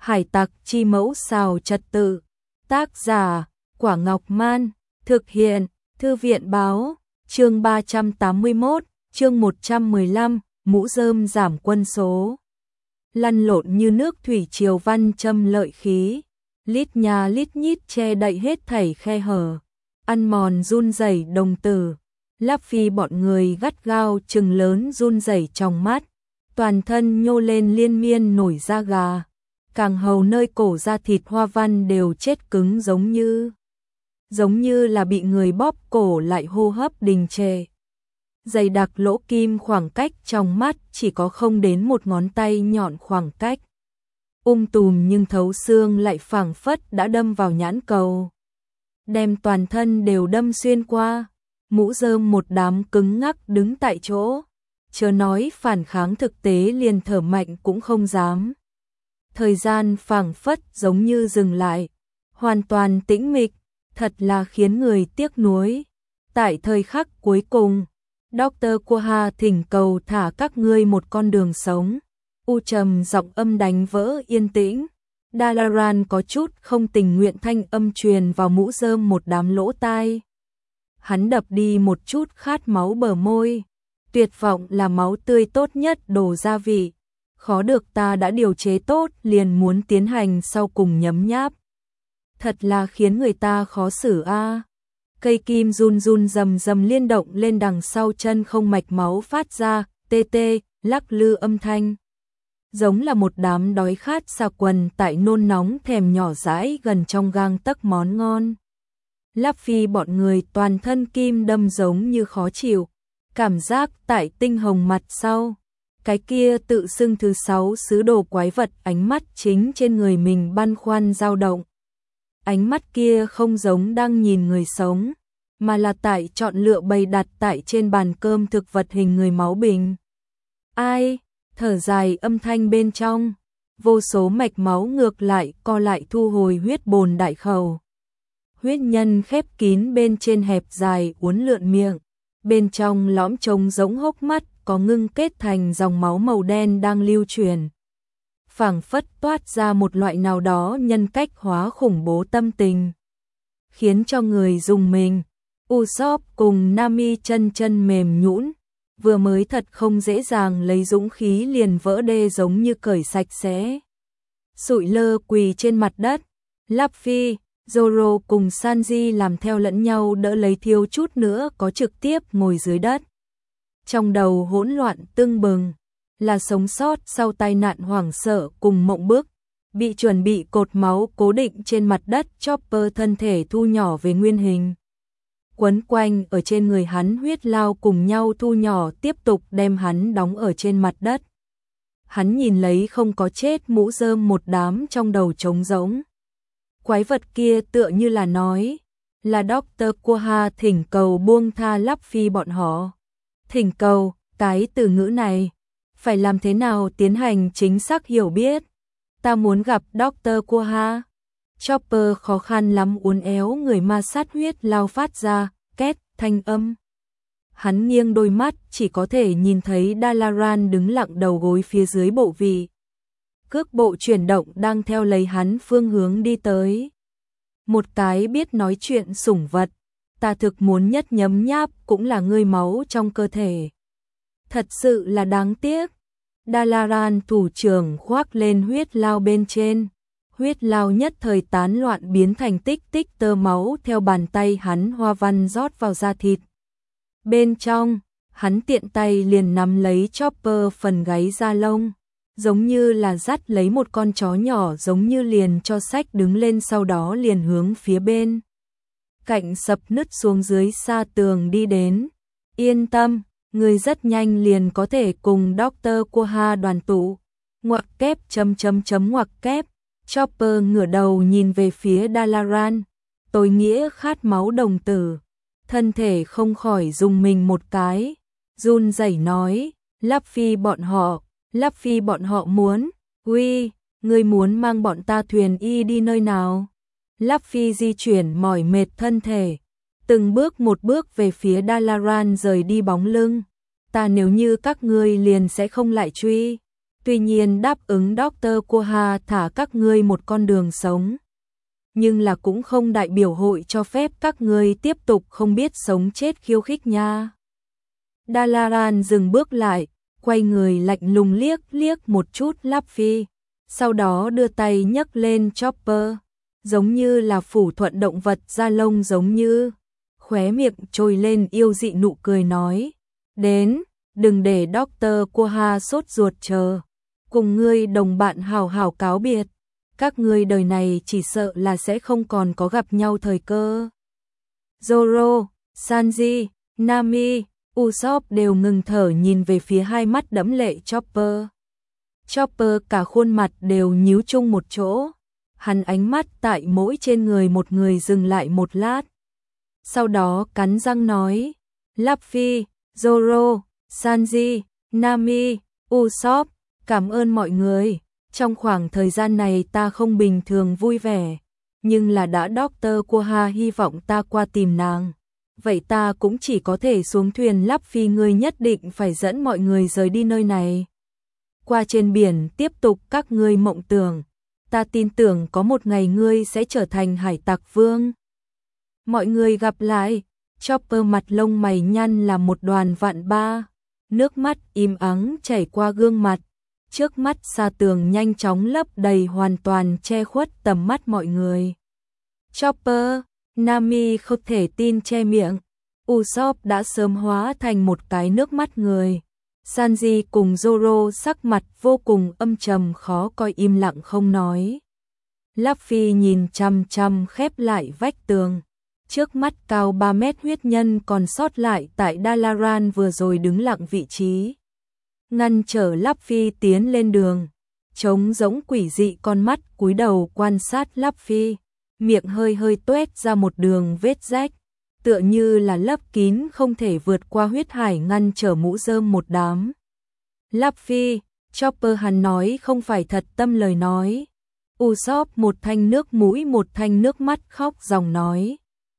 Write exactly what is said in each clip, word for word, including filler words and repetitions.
Hải tặc chi mẫu xào trật tự. Tác giả, Quả Ngọc Man. Thực hiện, Thư viện báo. Chương ba trăm tám mươi mốt, chương một trăm mười lăm, mũ rơm giảm quân số. Lăn lộn như nước thủy triều văn châm lợi khí. Lít nhà lít nhít che đậy hết thảy khe hở. Ăn mòn run rẩy đồng tử. Lắp Phi bọn người gắt gao trừng lớn run rẩy trong mắt. Toàn thân nhô lên liên miên nổi da gà. Càng hầu nơi cổ da thịt hoa văn đều chết cứng giống như giống như là bị người bóp cổ lại hô hấp đình trệ. Dày đặc lỗ kim khoảng cách trong mắt chỉ có không đến một ngón tay nhọn khoảng cách. Um tùm nhưng thấu xương lại phảng phất đã đâm vào nhãn cầu. Đem toàn thân đều đâm xuyên qua. Mũ rơm một đám cứng ngắc đứng tại chỗ. Chớ nói phản kháng thực tế liền thở mạnh cũng không dám. Thời gian phảng phất giống như dừng lại. Hoàn toàn tĩnh mịch. Thật là khiến người tiếc nuối. Tại thời khắc cuối cùng, Doctor Quha thỉnh cầu thả các ngươi một con đường sống. U trầm giọng âm đánh vỡ yên tĩnh. Dalaran có chút không tình nguyện thanh âm truyền vào mũ rơm một đám lỗ tai. Hắn đập đi một chút khát máu bờ môi. Tuyệt vọng là máu tươi tốt nhất đổ gia vị. Khó được ta đã điều chế tốt liền muốn tiến hành sau cùng nhấm nháp. Thật là khiến người ta khó xử a. À. Cây kim run run rầm rầm liên động lên đằng sau chân không mạch máu phát ra, tê tê, lắc lư âm thanh. Giống là một đám đói khát xà quần tại nôn nóng thèm nhỏ dãi gần trong gang tấc món ngon. Lắp Phi bọn người toàn thân kim đâm giống như khó chịu. Cảm giác tại tinh hồng mặt sau. Cái kia tự xưng thứ sáu sứ đồ quái vật ánh mắt chính trên người mình băn khoăn dao động. Ánh mắt kia không giống đang nhìn người sống, mà là tại chọn lựa bày đặt tại trên bàn cơm thực vật hình người máu bình. Ai? Thở dài âm thanh bên trong, vô số mạch máu ngược lại co lại thu hồi huyết bồn đại khẩu. Huyết nhân khép kín bên trên hẹp dài uốn lượn miệng, bên trong lõm trống giống hốc mắt có ngưng kết thành dòng máu màu đen đang lưu truyền. Phảng phất toát ra một loại nào đó nhân cách hóa khủng bố tâm tình, khiến cho người dùng mình. Usopp cùng Nami chân chân mềm nhũn, vừa mới thật không dễ dàng lấy dũng khí liền vỡ đê giống như cởi sạch sẽ. Sụi lơ quỳ trên mặt đất, Luffy, Zoro cùng Sanji làm theo lẫn nhau đỡ lấy thiếu chút nữa có trực tiếp ngồi dưới đất. Trong đầu hỗn loạn tưng bừng. Là sống sót sau tai nạn hoảng sợ cùng mộng bức, bị chuẩn bị cột máu cố định trên mặt đất. Chopper thân thể thu nhỏ về nguyên hình, quấn quanh ở trên người hắn huyết lao cùng nhau thu nhỏ tiếp tục đem hắn đóng ở trên mặt đất. Hắn nhìn lấy không có chết mũ rơm một đám trong đầu trống rỗng. Quái vật kia tựa như là nói, là Doctor Quha thỉnh cầu buông tha Luffy bọn họ. Thỉnh cầu, cái từ ngữ này phải làm thế nào tiến hành chính xác hiểu biết? Ta muốn gặp Doctor Quha. Chopper khó khăn lắm uốn éo người ma sát huyết lao phát ra, két, thanh âm. Hắn nghiêng đôi mắt chỉ có thể nhìn thấy Dalaran đứng lặng đầu gối phía dưới bộ vị. Cước bộ chuyển động đang theo lấy hắn phương hướng đi tới. Một cái biết nói chuyện sủng vật. Ta thực muốn nhất nhấm nháp cũng là ngươi máu trong cơ thể. Thật sự là đáng tiếc. Dalaran thủ trưởng khoác lên huyết lao bên trên. Huyết lao nhất thời tán loạn biến thành tích tích tơ máu theo bàn tay hắn hoa văn rót vào da thịt. Bên trong, hắn tiện tay liền nắm lấy Chopper phần gáy da lông. Giống như là dắt lấy một con chó nhỏ giống như liền cho sách đứng lên sau đó liền hướng phía bên cạnh sập nứt xuống dưới xa tường đi đến. Yên tâm. Người rất nhanh liền có thể cùng Doctor Quha đoàn tụ. Ngoặc kép chấm chấm chấm ngoặc kép. Chopper ngửa đầu nhìn về phía Dalaran. Tối nghĩa khát máu đồng tử. Thân thể không khỏi dùng mình một cái. Run rẩy nói. Luffy bọn họ. Luffy bọn họ muốn. Uy, ngươi muốn mang bọn ta thuyền y đi nơi nào? Luffy di chuyển mỏi mệt thân thể. Từng bước một bước về phía Dalaran rời đi bóng lưng. Ta nếu như các ngươi liền sẽ không lại truy. Tuy nhiên đáp ứng Doctor Quoha thả các ngươi một con đường sống, nhưng là cũng không đại biểu hội cho phép các ngươi tiếp tục không biết sống chết khiêu khích nha. Dalaran dừng bước lại, quay người lạnh lùng liếc liếc một chút Luffy, sau đó đưa tay nhấc lên Chopper, giống như là phủ thuận động vật da lông giống như, khóe miệng trồi lên yêu dị nụ cười nói, đến, đừng để Doctor Quoha sốt ruột chờ, cùng ngươi đồng bạn hào hào cáo biệt, các ngươi đời này chỉ sợ là sẽ không còn có gặp nhau thời cơ. Zoro, Sanji, Nami, Usopp đều ngừng thở nhìn về phía hai mắt đẫm lệ Chopper. Chopper cả khuôn mặt đều nhíu chung một chỗ, hắn ánh mắt tại mỗi trên người một người dừng lại một lát. Sau đó cắn răng nói, Luffy, Zoro, Sanji, Nami, Usopp, cảm ơn mọi người. Trong khoảng thời gian này ta không bình thường vui vẻ, nhưng là đã Doctor Quoha hy vọng ta qua tìm nàng. Vậy ta cũng chỉ có thể xuống thuyền. Luffy, ngươi nhất định phải dẫn mọi người rời đi nơi này. Qua trên biển tiếp tục các ngươi mộng tưởng. Ta tin tưởng có một ngày ngươi sẽ trở thành hải tặc vương. Mọi người gặp lại. Chopper mặt lông mày nhăn là một đoàn vạn ba. Nước mắt im ắng chảy qua gương mặt. Trước mắt xa tường nhanh chóng lấp đầy, hoàn toàn che khuất tầm mắt mọi người. Chopper, Nami không thể tin che miệng. Usopp đã sớm hóa thành một cái nước mắt người. Sanji cùng Zoro sắc mặt vô cùng âm trầm khó coi im lặng không nói. Luffy nhìn chăm chăm khép lại vách tường. Trước mắt cao ba mét huyết nhân còn sót lại tại Dalaran vừa rồi đứng lặng vị trí, ngăn trở Luffy tiến lên đường. Trống rỗng quỷ dị con mắt cúi đầu quan sát Luffy, miệng hơi hơi tuét ra một đường vết rách, tựa như là lấp kín không thể vượt qua huyết hải ngăn trở mũ rơm một đám. Luffy, Chopper, hắn nói không phải thật tâm lời nói. Usopp một thanh nước mũi một thanh nước mắt khóc ròng nói.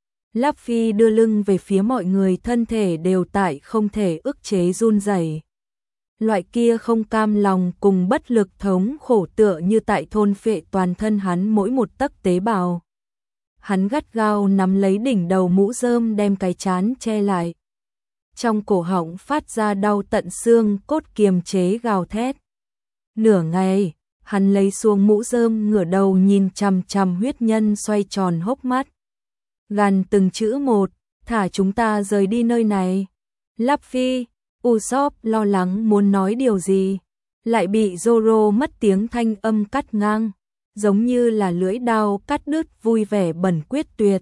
Luffy đưa lưng về phía mọi người, thân thể đều tại không thể ức chế run rẩy. Loại kia không cam lòng cùng bất lực thống khổ tựa như tại thôn phệ toàn thân hắn mỗi một tấc tế bào. Hắn gắt gao nắm lấy đỉnh đầu mũ rơm đem cái trán che lại. Trong cổ họng phát ra đau tận xương cốt kiềm chế gào thét. Nửa ngày, hắn lấy xuống mũ rơm ngửa đầu nhìn chằm chằm huyết nhân xoay tròn hốc mắt. Gằn từng chữ một, thả chúng ta rời đi nơi này. Luffy, Usopp lo lắng muốn nói điều gì, lại bị Zoro mất tiếng thanh âm cắt ngang, giống như là lưỡi dao cắt đứt vui vẻ bẩn quyết tuyệt.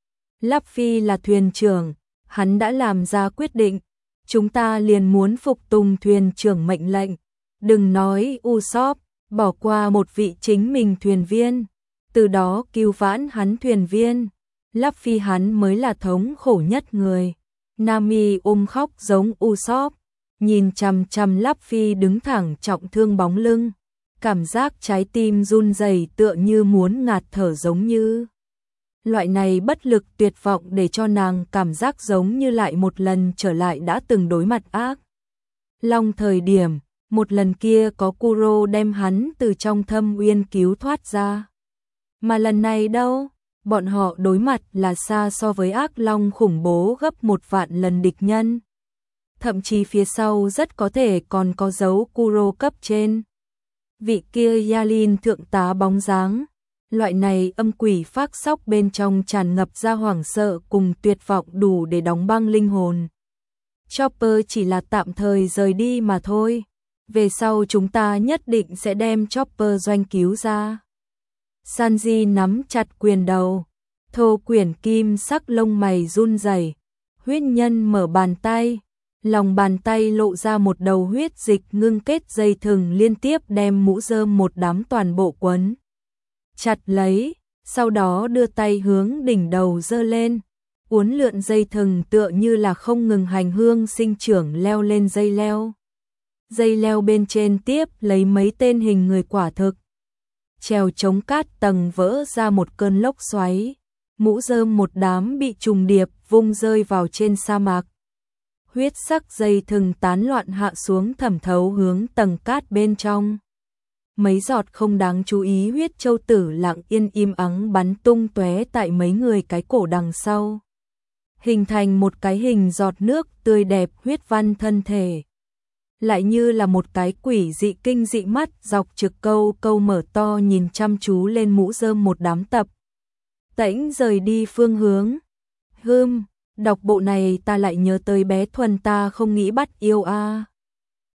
Luffy là thuyền trưởng, hắn đã làm ra quyết định, chúng ta liền muốn phục tùng thuyền trưởng mệnh lệnh. Đừng nói Usopp, bỏ qua một vị chính mình thuyền viên, từ đó cứu vãn hắn thuyền viên. Luffy hắn mới là thống khổ nhất người. Nami ôm khóc giống Usopp, nhìn chằm chằm Luffy đứng thẳng trọng thương bóng lưng, cảm giác trái tim run rẩy tựa như muốn ngạt thở giống như. Loại này bất lực tuyệt vọng để cho nàng cảm giác giống như lại một lần trở lại đã từng đối mặt ác long thời điểm, một lần kia có Kuro đem hắn từ trong thâm uyên cứu thoát ra. Mà lần này đâu? Bọn họ đối mặt là xa so với ác long khủng bố gấp một vạn lần địch nhân. Thậm chí phía sau rất có thể còn có dấu Kuro cấp trên. Vị kia Yalin thượng tá bóng dáng. Loại này âm quỷ phác sóc bên trong tràn ngập ra hoảng sợ cùng tuyệt vọng đủ để đóng băng linh hồn. Chopper chỉ là tạm thời rời đi mà thôi. Về sau chúng ta nhất định sẽ đem Chopper doanh cứu ra. Sanji nắm chặt quyền đầu, thô quyển kim sắc lông mày run rẩy. Huyết nhân mở bàn tay, lòng bàn tay lộ ra một đầu huyết dịch ngưng kết dây thừng liên tiếp đem mũ rơm một đám toàn bộ quấn chặt lấy, sau đó đưa tay hướng đỉnh đầu giơ lên, uốn lượn dây thừng tựa như là không ngừng hành hương sinh trưởng leo lên dây leo. Dây leo bên trên tiếp lấy mấy tên hình người quả thực. Trèo chống cát tầng vỡ ra một cơn lốc xoáy, mũ rơm một đám bị trùng điệp vung rơi vào trên sa mạc. huyết sắc dây thừng tán loạn hạ xuống thẩm thấu hướng tầng cát bên trong. Mấy giọt không đáng chú ý huyết châu tử lặng yên im ắng bắn tung tóe tại mấy người cái cổ đằng sau, hình thành một cái hình giọt nước tươi đẹp huyết văn thân thể. Lại như là một cái quỷ dị kinh dị mắt dọc trực câu câu mở to nhìn chăm chú lên Mũ Rơm một đám tập tễnh rời đi phương hướng. Hưm, đọc bộ này ta lại nhớ tới bé Thuần ta không nghĩ bắt yêu a. À.